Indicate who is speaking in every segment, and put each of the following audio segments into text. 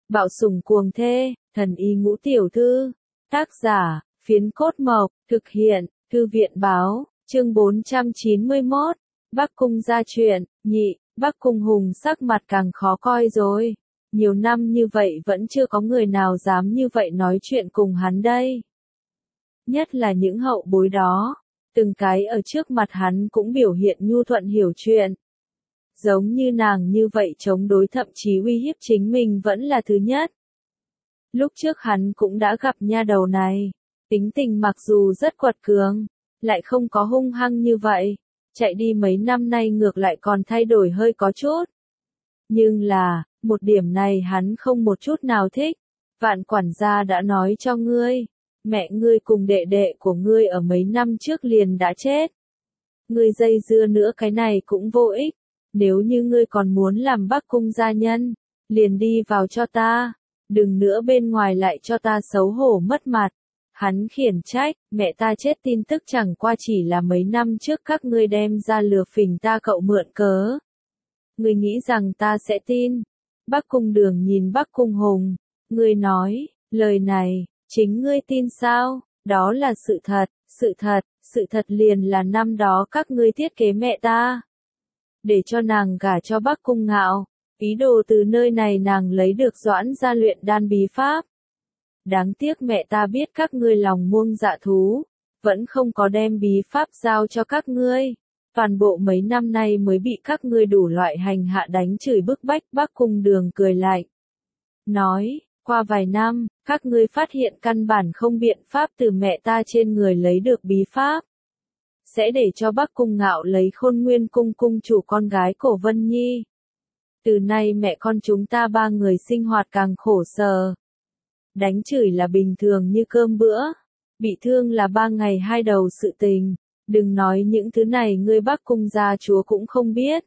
Speaker 1: Bạo sủng cuồng thê, thần y ngũ tiểu thư. Tác giả, Phiến Cốt Mộc, thực hiện, Thư viện báo, chương 491. Bắc Cung gia chuyện, nhị, Bắc Cung Hùng sắc mặt càng khó coi rồi. Nhiều năm như vậy vẫn chưa có người nào dám như vậy nói chuyện cùng hắn đây. Nhất là những hậu bối đó, từng cái ở trước mặt hắn cũng biểu hiện nhu thuận hiểu chuyện. Giống như nàng như vậy chống đối thậm chí uy hiếp chính mình vẫn là thứ nhất. Lúc trước hắn cũng đã gặp nha đầu này, tính tình mặc dù rất quật cường, lại không có hung hăng như vậy, chạy đi mấy năm nay ngược lại còn thay đổi hơi có chút. Nhưng là, một điểm này hắn không một chút nào thích. Vạn quản gia đã nói cho ngươi, mẹ ngươi cùng đệ đệ của ngươi ở mấy năm trước liền đã chết. Ngươi dây dưa nữa cái này cũng vô ích, nếu như ngươi còn muốn làm Bắc Cung gia nhân, liền đi vào cho ta, đừng nữa bên ngoài lại cho ta xấu hổ mất mặt. Hắn khiển trách, mẹ ta chết tin tức chẳng qua chỉ là mấy năm trước các ngươi đem ra lừa phỉnh ta cậu mượn cớ. Ngươi nghĩ rằng ta sẽ tin? Bắc Cung Đường nhìn Bắc Cung Hùng, ngươi nói, lời này, chính ngươi tin sao? Đó là sự thật liền là năm đó các ngươi thiết kế mẹ ta. Để cho nàng gả cho Bắc Cung Ngạo, ý đồ từ nơi này nàng lấy được Doãn gia luyện đan bí pháp. Đáng tiếc mẹ ta biết các ngươi lòng muông dạ thú, vẫn không có đem bí pháp giao cho các ngươi. Toàn bộ mấy năm nay mới bị các ngươi đủ loại hành hạ đánh chửi bức bách. Bắc Cung Đường cười lạnh. Nói, qua vài năm, các ngươi phát hiện căn bản không biện pháp từ mẹ ta trên người lấy được bí pháp. Sẽ để cho Bắc Cung Ngạo lấy Khôn Nguyên cung cung chủ con gái Cổ Vân Nhi. Từ nay mẹ con chúng ta ba người sinh hoạt càng khổ sở. Đánh chửi là bình thường như cơm bữa, bị thương là 3 ngày 2 đầu sự tình. Đừng nói những thứ này ngươi Bắc Cung gia chúa cũng không biết.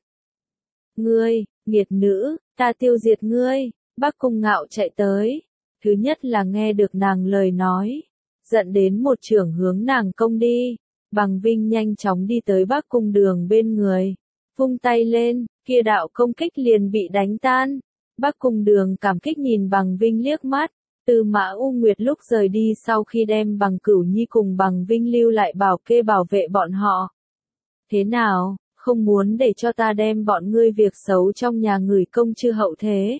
Speaker 1: Ngươi, nghiệt nữ, ta tiêu diệt ngươi. Bắc Cung Ngạo chạy tới. Thứ nhất là nghe được nàng lời nói, giận đến một chưởng hướng nàng công đi. Bằng Vinh nhanh chóng đi tới Bắc Cung Đường bên người, vung tay lên, kia đạo công kích liền bị đánh tan. Bắc Cung Đường cảm kích nhìn Bằng Vinh liếc mắt. Tư Mã U Nguyệt lúc rời đi sau khi đem Bằng Cửu Nhi cùng Bằng Vinh lưu lại bảo kê bảo vệ bọn họ. Thế nào, không muốn để cho ta đem bọn ngươi việc xấu trong nhà người công chư hậu thế?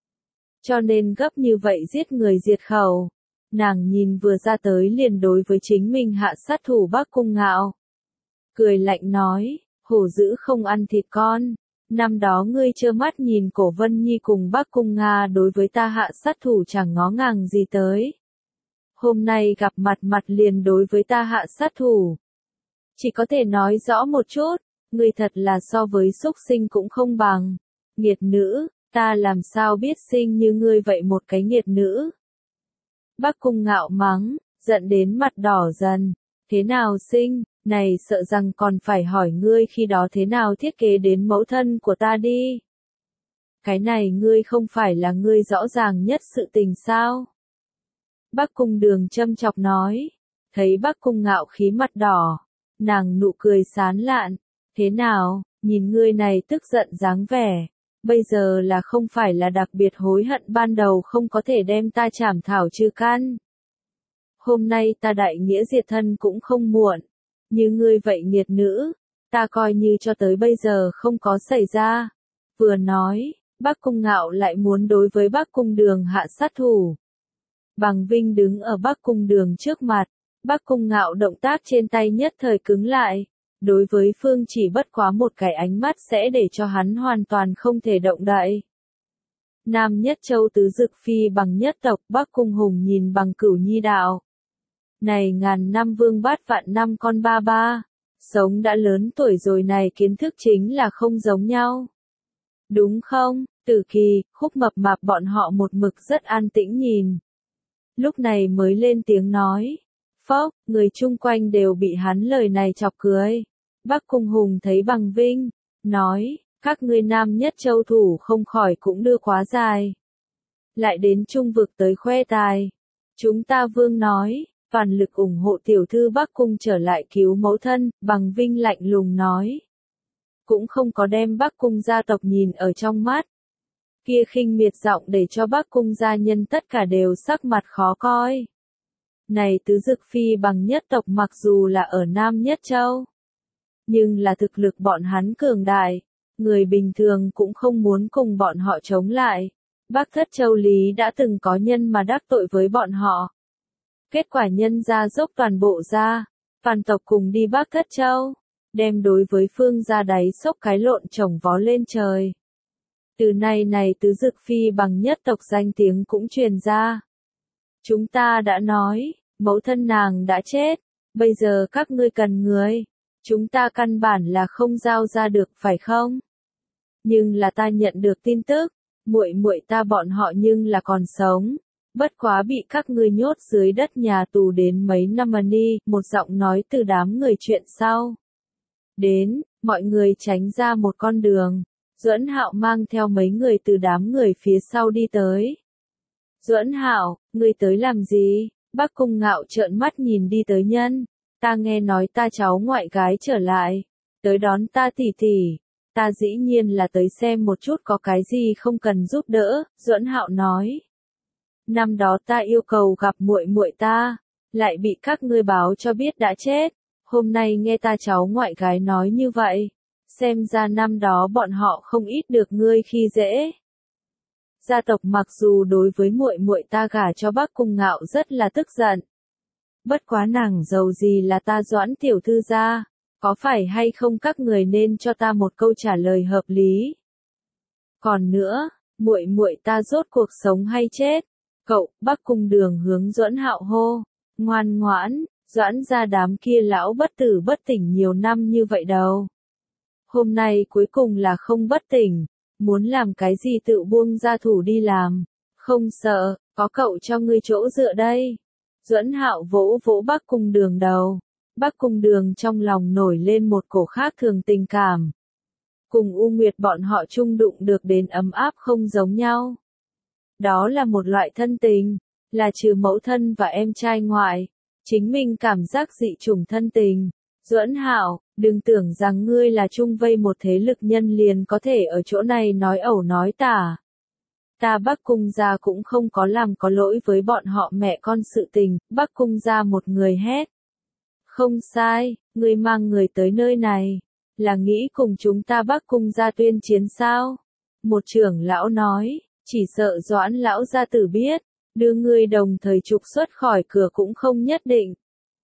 Speaker 1: Cho nên gấp như vậy giết người diệt khẩu. Nàng nhìn vừa ra tới liền đối với chính mình hạ sát thủ Bắc Cung Ngạo. Cười lạnh nói, hổ dữ không ăn thịt con. Năm đó ngươi trơ mắt nhìn Cổ Vân Nhi cùng Bắc Cung Nga đối với ta hạ sát thủ chẳng ngó ngàng gì tới. Hôm nay gặp mặt liền đối với ta hạ sát thủ. Chỉ có thể nói rõ một chút, ngươi thật là so với súc sinh cũng không bằng. Nghiệt nữ, ta làm sao biết sinh như ngươi vậy một cái nghiệt nữ. Bắc Cung Ngạo mắng, giận đến mặt đỏ dần. Thế nào sinh, này sợ rằng còn phải hỏi ngươi khi đó thế nào thiết kế đến mẫu thân của ta đi. Cái này ngươi không phải là ngươi rõ ràng nhất sự tình sao? Bắc Cung Đường châm chọc nói. Thấy Bắc Cung Ngạo khí mặt đỏ, nàng nụ cười sán lạn. Thế nào, nhìn ngươi này tức giận dáng vẻ. Bây giờ là không phải là đặc biệt hối hận ban đầu không có thể đem ta trảm thảo trừ căn. Hôm nay ta đại nghĩa diệt thân cũng không muộn. Như ngươi vậy nghiệt nữ, ta coi như cho tới bây giờ không có xảy ra. Vừa nói, Bắc Cung Ngạo lại muốn đối với Bắc Cung Đường hạ sát thủ. Bằng Vinh đứng ở Bắc Cung Đường trước mặt, Bắc Cung Ngạo động tác trên tay nhất thời cứng lại. Đối với Phương chỉ bất quá một cái ánh mắt sẽ để cho hắn hoàn toàn không thể động đậy. Nam Nhất Châu tứ dực phi bằng nhất tộc Bắc Cung Hùng nhìn Bằng Cửu Nhi đạo. Này ngàn năm vương bát vạn năm con ba ba, sống đã lớn tuổi rồi này kiến thức chính là không giống nhau. Đúng không, Tử Kỳ, Khúc Mập Mạp bọn họ một mực rất an tĩnh nhìn. Lúc này mới lên tiếng nói. Phốc, người chung quanh đều bị hắn lời này chọc cười. Bắc Cung Hùng thấy Bằng Vinh, nói, các ngươi Nam Nhất Châu thủ không khỏi cũng đưa quá dài. Lại đến Trung vực tới khoe tài. Chúng ta vương nói, toàn lực ủng hộ tiểu thư Bắc Cung trở lại cứu mẫu thân, Bằng Vinh lạnh lùng nói. Cũng không có đem Bắc Cung gia tộc nhìn ở trong mắt. Kia khinh miệt giọng để cho Bắc cung gia nhân tất cả đều sắc mặt khó coi. Này tứ dực phi bằng nhất tộc mặc dù là ở Nam Nhất Châu, nhưng là thực lực bọn hắn cường đại, người bình thường cũng không muốn cùng bọn họ chống lại. Bắc Thất Châu Lý đã từng có nhân mà đắc tội với bọn họ. Kết quả nhân ra dốc toàn bộ ra, phản tộc cùng đi Bắc Thất Châu, đem đối với Phương gia đáy sốc cái lộn chồng vó lên trời. Từ nay này tứ dực phi bằng nhất tộc danh tiếng cũng truyền ra. Chúng ta đã nói, mẫu thân nàng đã chết, bây giờ các ngươi cần người, chúng ta căn bản là không giao ra được phải không? Nhưng là ta nhận được tin tức, muội muội ta bọn họ nhưng là còn sống, bất quá bị các ngươi nhốt dưới đất nhà tù đến mấy năm mà đi, một giọng nói từ đám người chuyện sau. Đến, mọi người tránh ra một con đường, Duẫn Hạo mang theo mấy người từ đám người phía sau đi tới. Duẫn Hạo, ngươi tới làm gì? Bắc Cung Ngạo trợn mắt nhìn đi tới nhân, ta nghe nói ta cháu ngoại gái trở lại, tới đón ta tỷ tỷ, ta dĩ nhiên là tới xem một chút có cái gì không cần giúp đỡ, Duẫn Hạo nói. Năm đó ta yêu cầu gặp muội muội ta, lại bị các ngươi báo cho biết đã chết, hôm nay nghe ta cháu ngoại gái nói như vậy, xem ra năm đó bọn họ không ít được ngươi khi dễ. Gia tộc mặc dù đối với muội muội ta gả cho Bắc Cung Ngạo rất là tức giận. Bất quá nàng giàu gì là ta Doãn tiểu thư gia, có phải hay không các người nên cho ta một câu trả lời hợp lý. Còn nữa, muội muội ta rốt cuộc sống hay chết? Cậu, Bắc Cung Đường hướng Duẫn Hạo hô, ngoan ngoãn, Doãn gia đám kia lão bất tử bất tỉnh nhiều năm như vậy đâu. Hôm nay cuối cùng là không bất tỉnh, muốn làm cái gì tự buông ra thủ đi làm, không sợ, có cậu cho ngươi chỗ dựa đây. Duẫn Hạo vỗ vỗ Bắc Cung Đường đầu, Bắc Cung Đường trong lòng nổi lên một cổ khác thường tình cảm. Cùng U Nguyệt bọn họ chung đụng được đến ấm áp không giống nhau. Đó là một loại thân tình, là trừ mẫu thân và em trai ngoại, chính mình cảm giác dị chủng thân tình. Duẫn Hạo, đừng tưởng rằng ngươi là chung vây một thế lực nhân liền có thể ở chỗ này nói ẩu nói tả. Ta Bắc Cung gia cũng không có làm có lỗi với bọn họ mẹ con sự tình, Bắc Cung gia một người hét. Không sai, ngươi mang người tới nơi này, là nghĩ cùng chúng ta Bắc Cung gia tuyên chiến sao? Một trưởng lão nói, chỉ sợ Doãn lão gia tử biết, đưa ngươi đồng thời trục xuất khỏi cửa cũng không nhất định.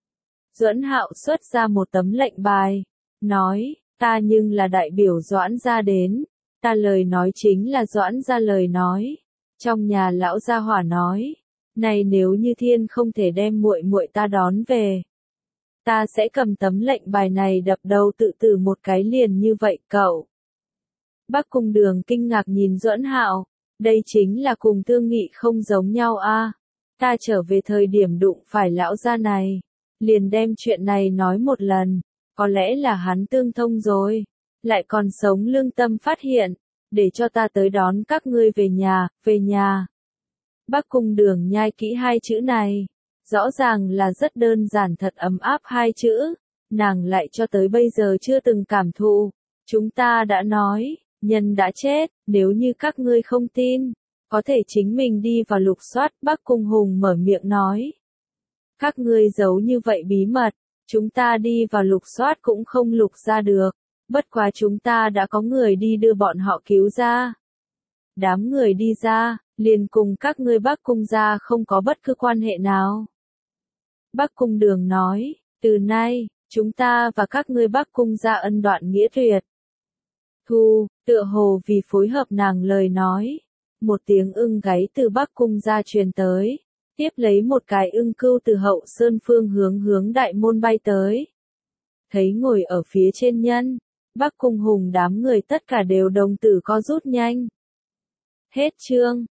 Speaker 1: Duẫn Hạo xuất ra một tấm lệnh bài, nói, ta nhưng là đại biểu Doãn gia đến, ta lời nói chính là Doãn gia lời nói. Trong nhà lão gia hỏa nói, này nếu như thiên không thể đem muội muội ta đón về, ta sẽ cầm tấm lệnh bài này đập đầu tự tử một cái liền như vậy cậu. Bắc Cung Đường kinh ngạc nhìn Duẫn Hạo, đây chính là cùng Thương Nghị không giống nhau a. Ta trở về thời điểm đụng phải lão gia này, liền đem chuyện này nói một lần, có lẽ là hắn tương thông rồi, lại còn sống lương tâm phát hiện, để cho ta tới đón các ngươi về nhà, về nhà. Bắc Cung Đường nhai kỹ hai chữ này, rõ ràng là rất đơn giản thật ấm áp hai chữ, nàng lại cho tới bây giờ chưa từng cảm thụ. Chúng ta đã nói, nhân đã chết, nếu như các ngươi không tin, có thể chính mình đi vào lục soát. Bắc Cung Hùng mở miệng nói. Các ngươi giấu như vậy bí mật, chúng ta đi vào lục soát cũng không lục ra được, bất quá chúng ta đã có người đi đưa bọn họ cứu ra. Đám người đi ra, liền cùng các ngươi Bắc Cung gia không có bất cứ quan hệ nào. Bắc Cung Đường nói, từ nay, chúng ta và các ngươi Bắc Cung gia ân đoạn nghĩa tuyệt. Thu, tựa hồ vì phối hợp nàng lời nói, một tiếng ưng gáy từ Bắc Cung gia truyền tới, tiếp lấy một cái ưng cưu từ hậu sơn phương hướng đại môn bay tới. Thấy ngồi ở phía trên nhân, Bắc Cung Hùng đám người tất cả đều đồng tử co rút nhanh. Hết chương.